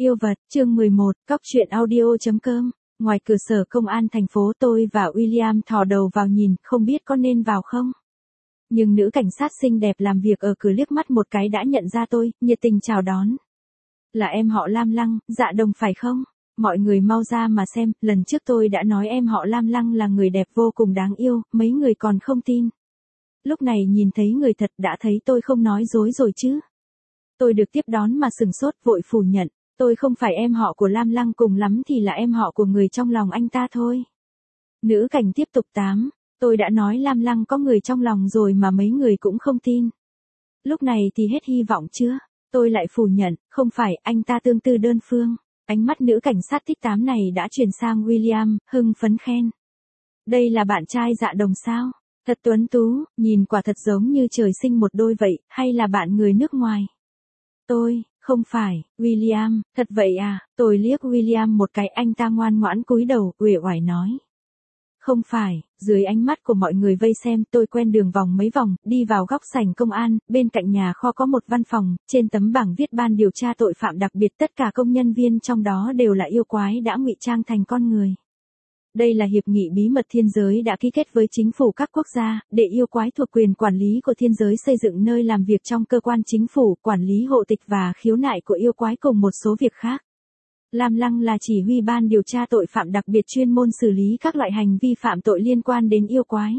Yêu vật, chương 11, Cóc truyện audio.com. Ngoài cửa sở công an thành phố, tôi và William thò đầu vào nhìn, không biết có nên vào không. Nhưng nữ cảnh sát xinh đẹp làm việc ở cửa liếc mắt một cái đã nhận ra tôi, nhiệt tình chào đón. Là em họ Lam Lăng, Dạ Đồng phải không? Mọi người mau ra mà xem, lần trước tôi đã nói em họ Lam Lăng là người đẹp vô cùng đáng yêu, mấy người còn không tin. Lúc này nhìn thấy người thật đã thấy tôi không nói dối rồi chứ. Tôi được tiếp đón mà sừng sốt, vội phủ nhận. Tôi không phải em họ của Lam Lăng, cùng lắm thì là em họ của người trong lòng anh ta thôi. Nữ cảnh tiếp tục tám. Tôi đã nói Lam Lăng có người trong lòng rồi mà mấy người cũng không tin. Lúc này thì hết hy vọng chưa? Tôi lại phủ nhận, không phải, anh ta tương tư đơn phương. Ánh mắt nữ cảnh sát tích 8 này đã chuyển sang William, hưng phấn khen. Đây là bạn trai Dạ Đồng sao? Thật tuấn tú, nhìn quả thật giống như trời sinh một đôi vậy, hay là bạn người nước ngoài? Tôi, không phải, William, thật vậy à? Tôi liếc William một cái, anh ta ngoan ngoãn cúi đầu, uể oải nói. Không phải, dưới ánh mắt của mọi người vây xem, tôi quen đường vòng mấy vòng, đi vào góc sảnh công an, bên cạnh nhà kho có một văn phòng, trên tấm bảng viết ban điều tra tội phạm đặc biệt, tất cả công nhân viên trong đó đều là yêu quái đã ngụy trang thành con người. Đây là hiệp nghị bí mật thiên giới đã ký kết với chính phủ các quốc gia, để yêu quái thuộc quyền quản lý của thiên giới xây dựng nơi làm việc trong cơ quan chính phủ, quản lý hộ tịch và khiếu nại của yêu quái cùng một số việc khác. Lam Lăng là chỉ huy ban điều tra tội phạm đặc biệt chuyên môn xử lý các loại hành vi phạm tội liên quan đến yêu quái.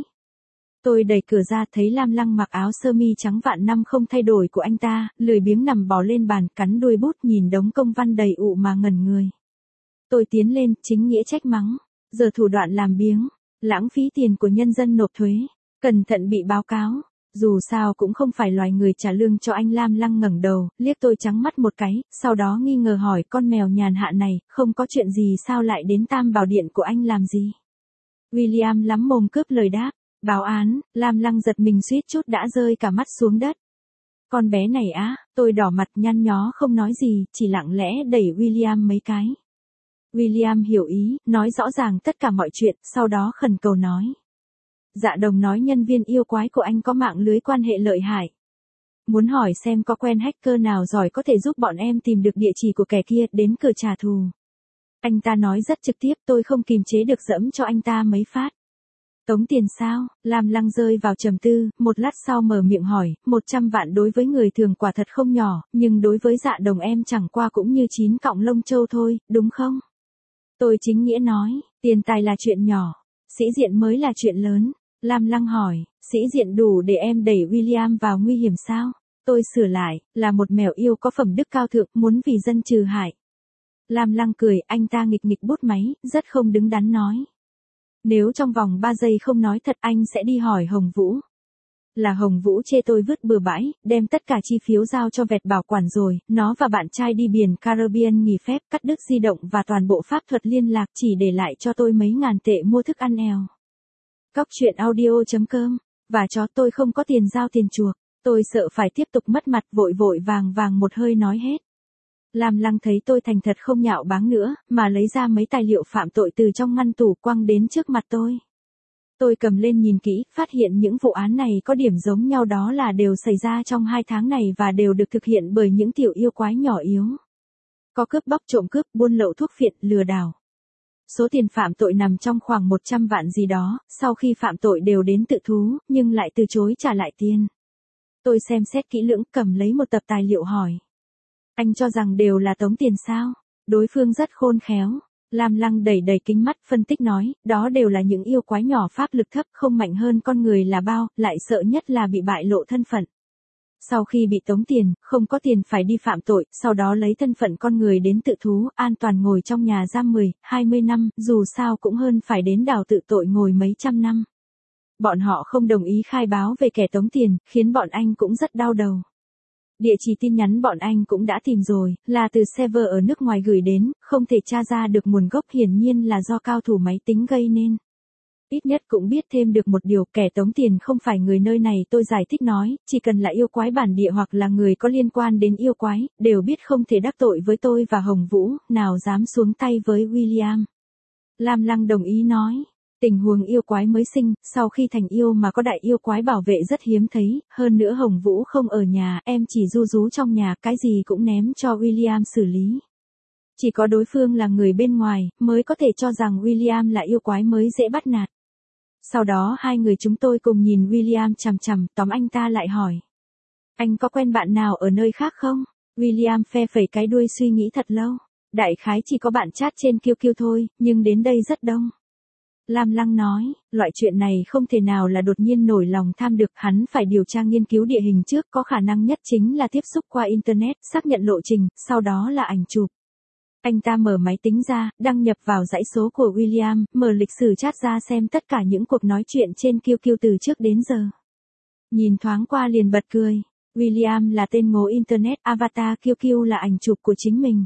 Tôi đẩy cửa ra thấy Lam Lăng mặc áo sơ mi trắng vạn năm không thay đổi của anh ta, lười biếng nằm bò lên bàn, cắn đuôi bút nhìn đống công văn đầy ụ mà ngẩn người. Tôi tiến lên, chính nghĩa trách mắng. Giờ thủ đoạn làm biếng, lãng phí tiền của nhân dân nộp thuế, cẩn thận bị báo cáo. Dù sao cũng không phải loài người trả lương cho anh. Lam Lăng ngẩng đầu, liếc tôi trắng mắt một cái, sau đó nghi ngờ hỏi, con mèo nhàn hạ này, không có chuyện gì sao lại đến Tam Bảo Điện của anh làm gì? William lắm mồm cướp lời đáp. Báo án. Lam Lăng giật mình suýt chút đã rơi cả mắt xuống đất. Con bé này á, tôi đỏ mặt nhăn nhó không nói gì, chỉ lặng lẽ đẩy William mấy cái. William hiểu ý, nói rõ ràng tất cả mọi chuyện, sau đó khẩn cầu nói. Dạ Đồng nói nhân viên yêu quái của anh có mạng lưới quan hệ lợi hại. Muốn hỏi xem có quen hacker nào giỏi có thể giúp bọn em tìm được địa chỉ của kẻ kia, đến cửa trả thù. Anh ta nói rất trực tiếp, tôi không kìm chế được dẫm cho anh ta mấy phát. Tống tiền sao? Lam Lăng rơi vào trầm tư, một lát sau mở miệng hỏi, 100 vạn đối với người thường quả thật không nhỏ, nhưng đối với Dạ Đồng em chẳng qua cũng như 9 cọng lông châu thôi, đúng không? Tôi chính nghĩa nói, tiền tài là chuyện nhỏ, sĩ diện mới là chuyện lớn. Lam Lăng hỏi, sĩ diện đủ để em đẩy William vào nguy hiểm sao? Tôi sửa lại, là một mèo yêu có phẩm đức cao thượng, muốn vì dân trừ hại. Lam Lăng cười, anh ta nghịch nghịch bút máy, rất không đứng đắn nói. Nếu trong vòng 3 giây không nói thật anh sẽ đi hỏi Hồng Vũ. Là Hồng Vũ chê tôi vứt bừa bãi, đem tất cả chi phiếu giao cho Vẹt bảo quản rồi, nó và bạn trai đi biển Caribbean nghỉ phép, cắt đứt di động và toàn bộ pháp thuật liên lạc, chỉ để lại cho tôi mấy ngàn tệ mua thức ăn èo. Cóc truyện audio.com, và cho tôi không có tiền giao tiền chuộc, tôi sợ phải tiếp tục mất mặt, vội vội vàng một hơi nói hết. Lam Lăng thấy tôi thành thật không nhạo báng nữa, mà lấy ra mấy tài liệu phạm tội từ trong ngăn tủ quăng đến trước mặt tôi. Tôi cầm lên nhìn kỹ, phát hiện những vụ án này có điểm giống nhau, đó là đều xảy ra trong 2 tháng này và đều được thực hiện bởi những tiểu yêu quái nhỏ yếu. Có cướp bóc, trộm cướp, buôn lậu thuốc phiện, lừa đảo. Số tiền phạm tội nằm trong khoảng 100 vạn gì đó, sau khi phạm tội đều đến tự thú, nhưng lại từ chối trả lại tiền. Tôi xem xét kỹ lưỡng, cầm lấy một tập tài liệu hỏi. Anh cho rằng đều là tống tiền sao? Đối phương rất khôn khéo. Lam Lăng đẩy kính mắt, phân tích nói, đó đều là những yêu quái nhỏ pháp lực thấp, không mạnh hơn con người là bao, lại sợ nhất là bị bại lộ thân phận. Sau khi bị tống tiền, không có tiền phải đi phạm tội, sau đó lấy thân phận con người đến tự thú, an toàn ngồi trong nhà giam 10, 20 năm, dù sao cũng hơn phải đến đào tự tội ngồi mấy trăm năm. Bọn họ không đồng ý khai báo về kẻ tống tiền, khiến bọn anh cũng rất đau đầu. Địa chỉ tin nhắn bọn anh cũng đã tìm rồi, là từ server ở nước ngoài gửi đến, không thể tra ra được nguồn gốc, hiển nhiên là do cao thủ máy tính gây nên. Ít nhất cũng biết thêm được một điều, kẻ tống tiền không phải người nơi này. Tôi giải thích nói, chỉ cần là yêu quái bản địa hoặc là người có liên quan đến yêu quái, đều biết không thể đắc tội với tôi và Hồng Vũ, nào dám xuống tay với William. Lam Lăng đồng ý nói. Tình huống yêu quái mới sinh, sau khi thành yêu mà có đại yêu quái bảo vệ rất hiếm thấy, hơn nữa Hồng Vũ không ở nhà, em chỉ ru rú trong nhà, cái gì cũng ném cho William xử lý. Chỉ có đối phương là người bên ngoài, mới có thể cho rằng William là yêu quái mới dễ bắt nạt. Sau đó hai người chúng tôi cùng nhìn William chằm chằm, tóm anh ta lại hỏi. Anh có quen bạn nào ở nơi khác không? William phe phẩy cái đuôi suy nghĩ thật lâu. Đại khái chỉ có bạn chat trên QQ thôi, nhưng đến đây rất đông. Lam Lăng nói, loại chuyện này không thể nào là đột nhiên nổi lòng tham được, hắn phải điều tra nghiên cứu địa hình trước, có khả năng nhất chính là tiếp xúc qua Internet, xác nhận lộ trình, sau đó là ảnh chụp. Anh ta mở máy tính ra, đăng nhập vào dãy số của William, mở lịch sử chat ra xem tất cả những cuộc nói chuyện trên QQ từ trước đến giờ. Nhìn thoáng qua liền bật cười. William là tên ngố Internet, avatar QQ là ảnh chụp của chính mình.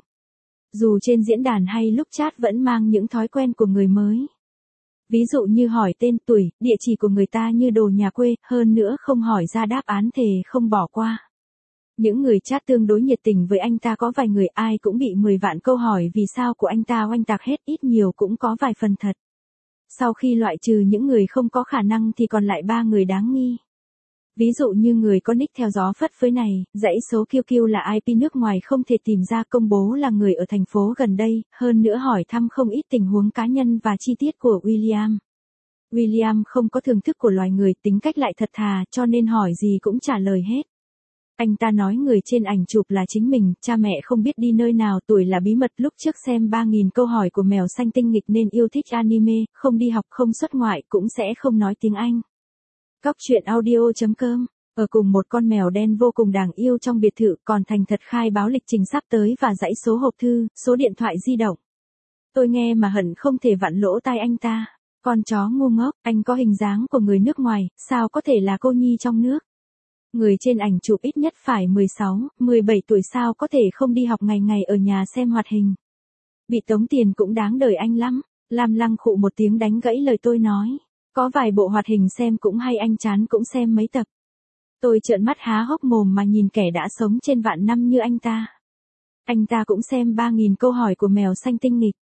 Dù trên diễn đàn hay lúc chat vẫn mang những thói quen của người mới. Ví dụ như hỏi tên, tuổi, địa chỉ của người ta như đồ nhà quê, hơn nữa không hỏi ra đáp án thề không bỏ qua. Những người chat tương đối nhiệt tình với anh ta có vài người, ai cũng bị 10 vạn câu hỏi vì sao của anh ta oanh tạc hết, ít nhiều cũng có vài phần thật. Sau khi loại trừ những người không có khả năng thì còn lại 3 người đáng nghi. Ví dụ như người có nick theo gió phất phới này, dãy số QQ là IP nước ngoài không thể tìm ra, công bố là người ở thành phố gần đây, hơn nữa hỏi thăm không ít tình huống cá nhân và chi tiết của William. William không có thưởng thức của loài người, tính cách lại thật thà, cho nên hỏi gì cũng trả lời hết. Anh ta nói người trên ảnh chụp là chính mình, cha mẹ không biết đi nơi nào, tuổi là bí mật, lúc trước xem 3.000 câu hỏi của mèo xanh tinh nghịch nên yêu thích anime, không đi học, không xuất ngoại, cũng sẽ không nói tiếng Anh. Cóc truyện audio.com, ở cùng một con mèo đen vô cùng đáng yêu trong biệt thự, còn thành thật khai báo lịch trình sắp tới và dãy số hộp thư, số điện thoại di động. Tôi nghe mà hận không thể vặn lỗ tai anh ta. Con chó ngu ngốc, anh có hình dáng của người nước ngoài, sao có thể là cô nhi trong nước? Người trên ảnh chụp ít nhất phải 16, 17 tuổi, sao có thể không đi học, ngày ngày ở nhà xem hoạt hình. Bị tống tiền cũng đáng đời anh lắm. Lam Lăng khụ một tiếng đánh gãy lời tôi nói. Có vài bộ hoạt hình xem cũng hay, anh chán cũng xem mấy tập. Tôi trợn mắt há hốc mồm mà nhìn kẻ đã sống trên vạn năm như anh ta. Anh ta cũng xem 3.000 câu hỏi của mèo xanh tinh nghịch.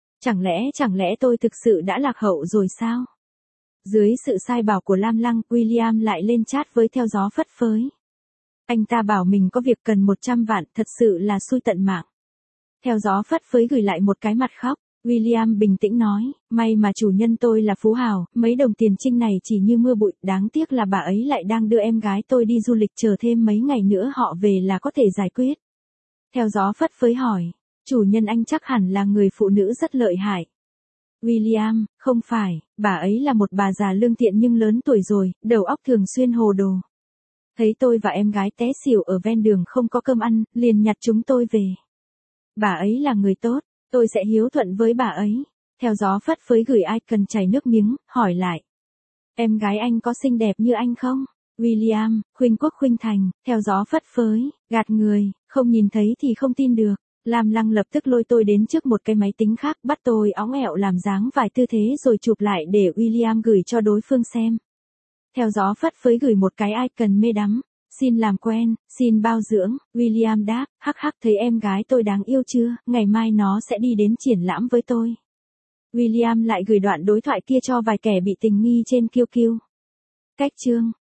Chẳng lẽ tôi thực sự đã lạc hậu rồi sao? Dưới sự sai bảo của Lam Lăng, William lại lên chat với theo gió phất phới. Anh ta bảo mình có việc cần 100 vạn, thật sự là xui tận mạng. Theo gió phất phới gửi lại một cái mặt khóc. William bình tĩnh nói, may mà chủ nhân tôi là phú hào, mấy đồng tiền trinh này chỉ như mưa bụi, đáng tiếc là bà ấy lại đang đưa em gái tôi đi du lịch, chờ thêm mấy ngày nữa họ về là có thể giải quyết. Theo gió phất phới hỏi, chủ nhân anh chắc hẳn là người phụ nữ rất lợi hại. William, không phải, bà ấy là một bà già lương thiện nhưng lớn tuổi rồi, đầu óc thường xuyên hồ đồ. Thấy tôi và em gái té xỉu ở ven đường không có cơm ăn, liền nhặt chúng tôi về. Bà ấy là người tốt. Tôi sẽ hiếu thuận với bà ấy. Theo gió phất phới gửi icon chảy nước miếng, hỏi lại. Em gái anh có xinh đẹp như anh không? William, khuynh quốc khuynh thành, theo gió phất phới, gạt người, không nhìn thấy thì không tin được. Lam Lăng lập tức lôi tôi đến trước một cái máy tính khác, bắt tôi óng ẹo làm dáng vài tư thế rồi chụp lại để William gửi cho đối phương xem. Theo gió phất phới gửi một cái icon mê đắm. Xin làm quen, xin bao dưỡng, William đáp, hắc hắc, thấy em gái tôi đáng yêu chưa, ngày mai nó sẽ đi đến triển lãm với tôi. William lại gửi đoạn đối thoại kia cho vài kẻ bị tình nghi trên QQ. Cách chương